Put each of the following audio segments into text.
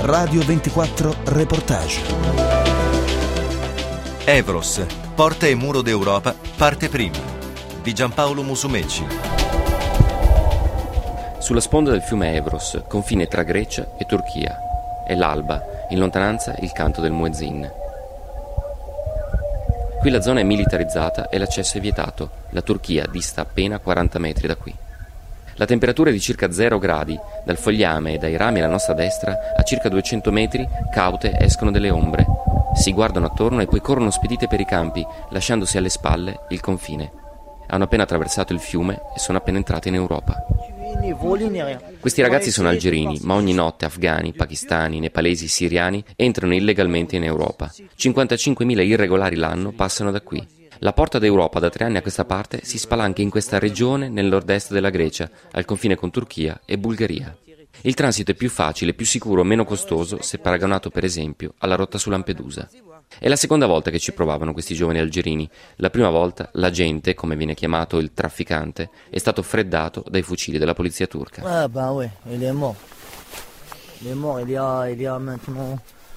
Radio 24 Reportage. Evros, porta e muro d'Europa, parte prima, di Giampaolo Musumeci. Sulla sponda del fiume Evros, confine tra Grecia e Turchia. È l'alba, in lontananza il canto del muezzin. Qui la zona è militarizzata e l'accesso è vietato. La Turchia dista appena 40 metri da qui. La temperatura è di circa 0 gradi. Dal fogliame e dai rami alla nostra destra, a circa 200 metri, caute escono delle ombre. Si guardano attorno e poi corrono spedite per i campi, lasciandosi alle spalle il confine. Hanno appena attraversato il fiume e sono appena entrati in Europa. Questi ragazzi sono algerini, ma ogni notte afghani, pakistani, nepalesi, siriani entrano illegalmente in Europa. 55.000 irregolari l'anno passano da qui. La porta d'Europa da 3 anni a questa parte si spalanca in questa regione nel nord-est della Grecia, al confine con Turchia e Bulgaria. Il transito è più facile, più sicuro, meno costoso se paragonato per esempio alla rotta su Lampedusa. È la seconda volta che ci provavano questi giovani algerini. La prima volta l'agente, come viene chiamato il trafficante, è stato freddato dai fucili della polizia turca. Ah bah ouais, il est mort. Il est mort, il y a maintenant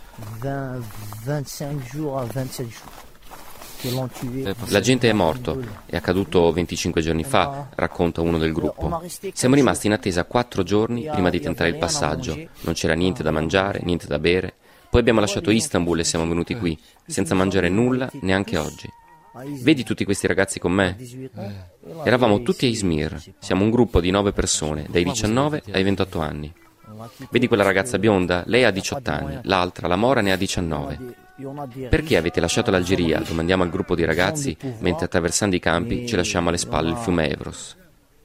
25 jours à 27 jours. L'agente è morto, è accaduto 25 giorni fa, racconta uno del gruppo. Siamo rimasti in attesa 4 giorni prima di tentare il passaggio. Non c'era niente da mangiare, niente da bere. Poi abbiamo lasciato Istanbul e siamo venuti qui, senza mangiare nulla neanche oggi. Vedi tutti questi ragazzi con me? Eravamo tutti a Izmir. Siamo un gruppo di 9 persone, dai 19 ai 28 anni. Vedi quella ragazza bionda? Lei ha 18 anni, l'altra, la Mora, ne ha 19. Perché avete lasciato l'Algeria? Domandiamo al gruppo di ragazzi, mentre attraversando i campi ci lasciamo alle spalle il fiume Evros.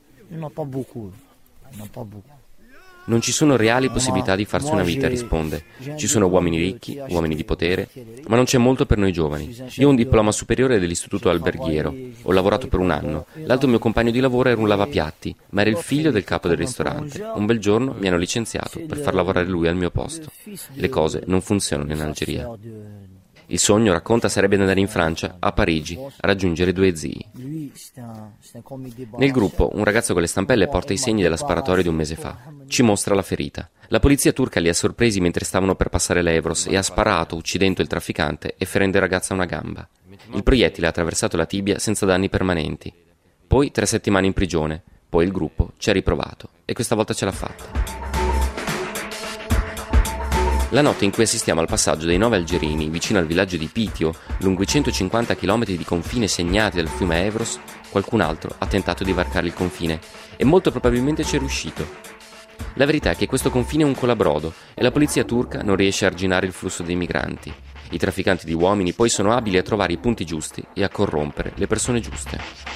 Non ci sono reali possibilità di farsi una vita, risponde. Ci sono uomini ricchi, uomini di potere, ma non c'è molto per noi giovani. Io ho un diploma superiore dell'istituto alberghiero, ho lavorato per 1 anno. L'altro mio compagno di lavoro era un lavapiatti, ma era il figlio del capo del ristorante. Un bel giorno mi hanno licenziato per far lavorare lui al mio posto. Le cose non funzionano in Algeria. Il sogno, racconta, sarebbe di andare in Francia, a Parigi, a raggiungere 2 zii. Nel gruppo, un ragazzo con le stampelle porta i segni della sparatoria di 1 mese fa. Ci mostra la ferita. La polizia turca li ha sorpresi mentre stavano per passare l'Evros e ha sparato, uccidendo il trafficante e ferendo il ragazzo a una gamba. Il proiettile ha attraversato la tibia senza danni permanenti. Poi 3 settimane in prigione. Poi il gruppo ci ha riprovato e questa volta ce l'ha fatta. La notte in cui assistiamo al passaggio dei 9 algerini vicino al villaggio di Pitio, lungo i 150 km di confine segnati dal fiume Evros, qualcun altro ha tentato di varcare il confine e molto probabilmente ci è riuscito. La verità è che questo confine è un colabrodo e la polizia turca non riesce a arginare il flusso dei migranti. I trafficanti di uomini poi sono abili a trovare i punti giusti e a corrompere le persone giuste.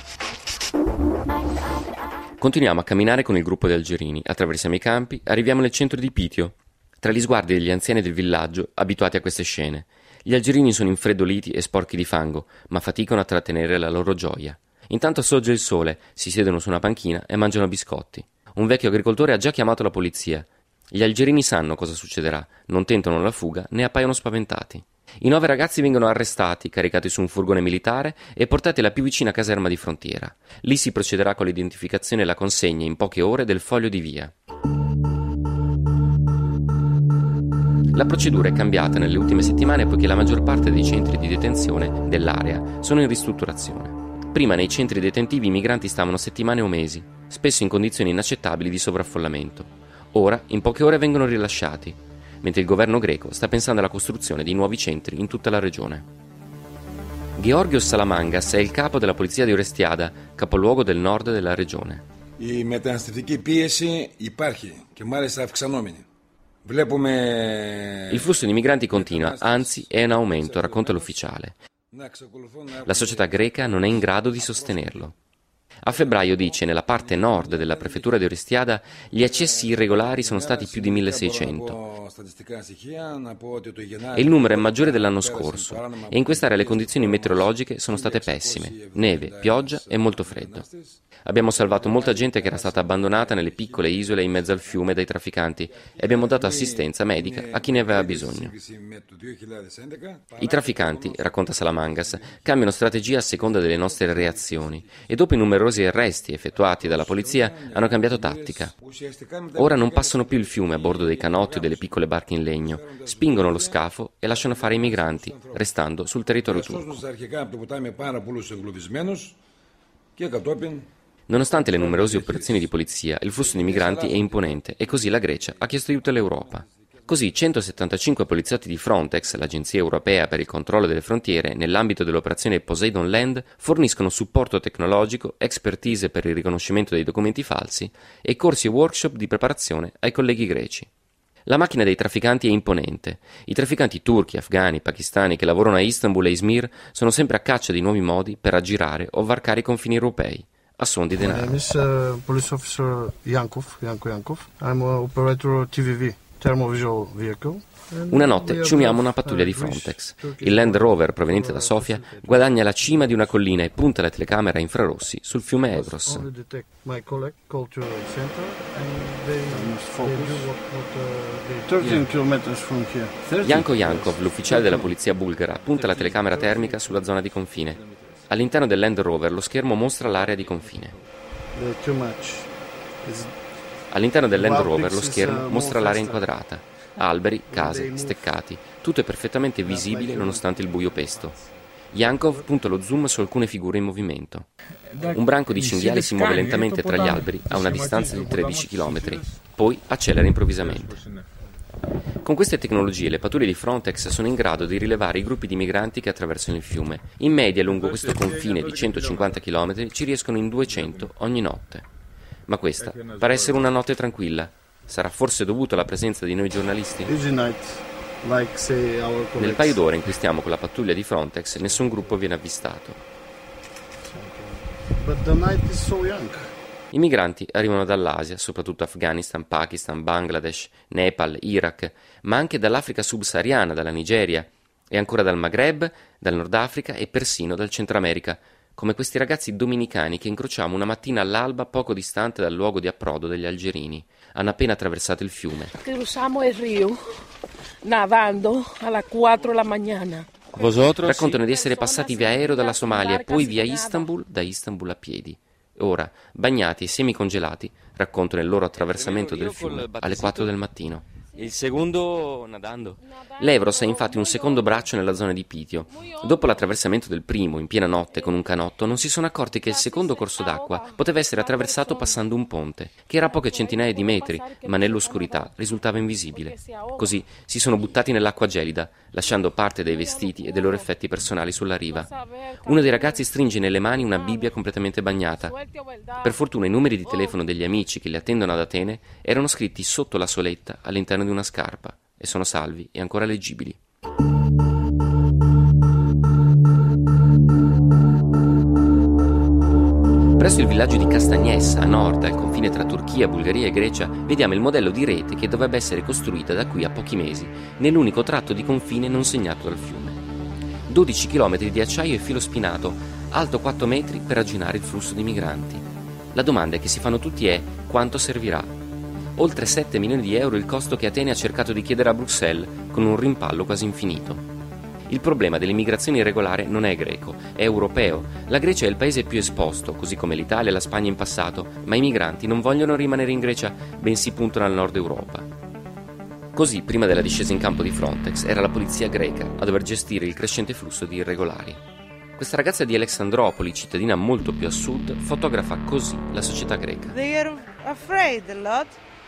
Continuiamo a camminare con il gruppo di algerini, attraversiamo i campi, arriviamo nel centro di Pitio. Tra gli sguardi degli anziani del villaggio, abituati a queste scene, gli algerini sono infreddoliti e sporchi di fango, ma faticano a trattenere la loro gioia. Intanto sorge il sole, si siedono su una panchina e mangiano biscotti. Un vecchio agricoltore ha già chiamato la polizia. Gli algerini sanno cosa succederà, non tentano la fuga né appaiono spaventati. I 9 ragazzi vengono arrestati, caricati su un furgone militare e portati alla più vicina caserma di frontiera. Lì si procederà con l'identificazione e la consegna in poche ore del foglio di via. La procedura è cambiata nelle ultime settimane poiché la maggior parte dei centri di detenzione dell'area sono in ristrutturazione. Prima nei centri detentivi i migranti stavano settimane o mesi, spesso in condizioni inaccettabili di sovraffollamento. Ora, in poche ore vengono rilasciati, mentre il governo greco sta pensando alla costruzione di nuovi centri in tutta la regione. Georgios Salamangas è il capo della polizia di Orestiada, capoluogo del nord della regione. Η μεταναστευτική πίεση υπάρχει και μάλιστα αυξανόμενη. Il flusso di migranti continua, anzi è in aumento, racconta l'ufficiale. La società greca non è in grado di sostenerlo. A febbraio, dice, nella parte nord della prefettura di Orestiada gli accessi irregolari sono stati più di 1600 e il numero è maggiore dell'anno scorso e in quest'area le condizioni meteorologiche sono state pessime, neve, pioggia e molto freddo. Abbiamo salvato molta gente che era stata abbandonata nelle piccole isole in mezzo al fiume dai trafficanti e abbiamo dato assistenza medica a chi ne aveva bisogno. I trafficanti, racconta Salamangas, cambiano strategia a seconda delle nostre reazioni e dopo i numerosi numerosi arresti effettuati dalla polizia hanno cambiato tattica. Ora non passano più il fiume a bordo dei canotti o delle piccole barche in legno, spingono lo scafo e lasciano fare i migranti, restando sul territorio turco. Nonostante le numerose operazioni di polizia, il flusso di migranti è imponente e così la Grecia ha chiesto aiuto all'Europa. Così 175 poliziotti di Frontex, l'agenzia europea per il controllo delle frontiere, nell'ambito dell'operazione Poseidon Land, forniscono supporto tecnologico, expertise per il riconoscimento dei documenti falsi e corsi e workshop di preparazione ai colleghi greci. La macchina dei trafficanti è imponente. I trafficanti turchi, afghani, pakistani che lavorano a Istanbul e Izmir sono sempre a caccia di nuovi modi per aggirare o varcare i confini europei, a suon di denaro. My name is Police Officer Yanko Yankov. I'm an operator TVV. Una notte ci uniamo a una pattuglia di Frontex. Il Land Rover proveniente da Sofia guadagna la cima di una collina e punta la telecamera a infrarossi sul fiume Evros. Yanko Yankov, l'ufficiale della polizia bulgara, punta la telecamera termica sulla zona di confine. All'interno del Land Rover lo schermo mostra l'area di confine. All'interno del Land Rover lo schermo mostra l'area inquadrata, alberi, case, steccati, tutto è perfettamente visibile nonostante il buio pesto. Yankov punta lo zoom su alcune figure in movimento. Un branco di cinghiali si muove lentamente tra gli alberi a una distanza di 13 km, poi accelera improvvisamente. Con queste tecnologie le pattuglie di Frontex sono in grado di rilevare i gruppi di migranti che attraversano il fiume. In media lungo questo confine di 150 km ci riescono in 200 ogni notte. Ma questa pare essere una notte tranquilla. Sarà forse dovuto alla presenza di noi giornalisti? Nel paio d'ore in cui stiamo con la pattuglia di Frontex, nessun gruppo viene avvistato. I migranti arrivano dall'Asia, soprattutto Afghanistan, Pakistan, Bangladesh, Nepal, Iraq, ma anche dall'Africa subsahariana, dalla Nigeria, e ancora dal Maghreb, dal Nord Africa e persino dal Centro America, come questi ragazzi dominicani che incrociamo una mattina all'alba poco distante dal luogo di approdo degli algerini. Hanno appena attraversato il fiume. Cruzamos il rio nadando alle 4 della mattina. Raccontano di essere passati via aereo dalla Somalia e poi via Istanbul, da Istanbul a piedi. Ora, bagnati e semicongelati, raccontano il loro attraversamento del fiume alle 4 del mattino. Il secondo nadando. L'Evros ha infatti un secondo braccio nella zona di Pitio. Dopo l'attraversamento del primo in piena notte con un canotto, non si sono accorti che il secondo corso d'acqua poteva essere attraversato passando un ponte, che era a poche centinaia di metri, ma nell'oscurità risultava invisibile. Così si sono buttati nell'acqua gelida, lasciando parte dei vestiti e dei loro effetti personali sulla riva. Uno dei ragazzi stringe nelle mani una Bibbia completamente bagnata. Per fortuna i numeri di telefono degli amici che li attendono ad Atene erano scritti sotto la soletta all'interno di una scarpa e sono salvi e ancora leggibili. Presso il villaggio di Castagnes, a nord, al confine tra Turchia, Bulgaria e Grecia, vediamo il modello di rete che dovrebbe essere costruita da qui a pochi mesi, nell'unico tratto di confine non segnato dal fiume. 12 km di acciaio e filo spinato, alto 4 metri per arginare il flusso di migranti. La domanda che si fanno tutti è: quanto servirà? Oltre 7 milioni di euro il costo che Atene ha cercato di chiedere a Bruxelles, con un rimpallo quasi infinito. Il problema dell'immigrazione irregolare non è greco, è europeo. La Grecia è il paese più esposto, così come l'Italia e la Spagna in passato, ma i migranti non vogliono rimanere in Grecia, bensì puntano al nord Europa. Così, prima della discesa in campo di Frontex, era la polizia greca a dover gestire il crescente flusso di irregolari. Questa ragazza di Alexandropoli, cittadina molto più a sud, fotografa così la società greca. They are afraid a lot.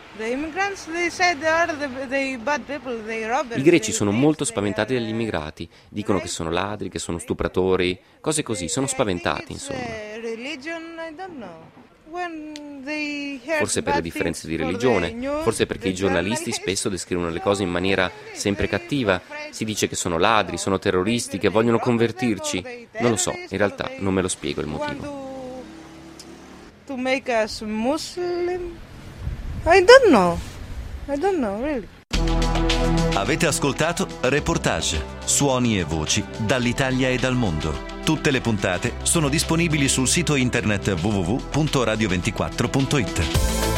I greci sono molto spaventati dagli immigrati, dicono che sono ladri, che sono stupratori, cose così, sono spaventati insomma. Forse per le differenze di religione, forse perché i giornalisti spesso descrivono le cose in maniera sempre cattiva, si dice che sono ladri, sono terroristi, che vogliono convertirci, non lo so, in realtà non me lo spiego il motivo. To make us Muslim? I don't know really. Avete ascoltato Reportage, suoni e voci dall'Italia e dal mondo. Tutte le puntate sono disponibili sul sito internet www.radio24.it.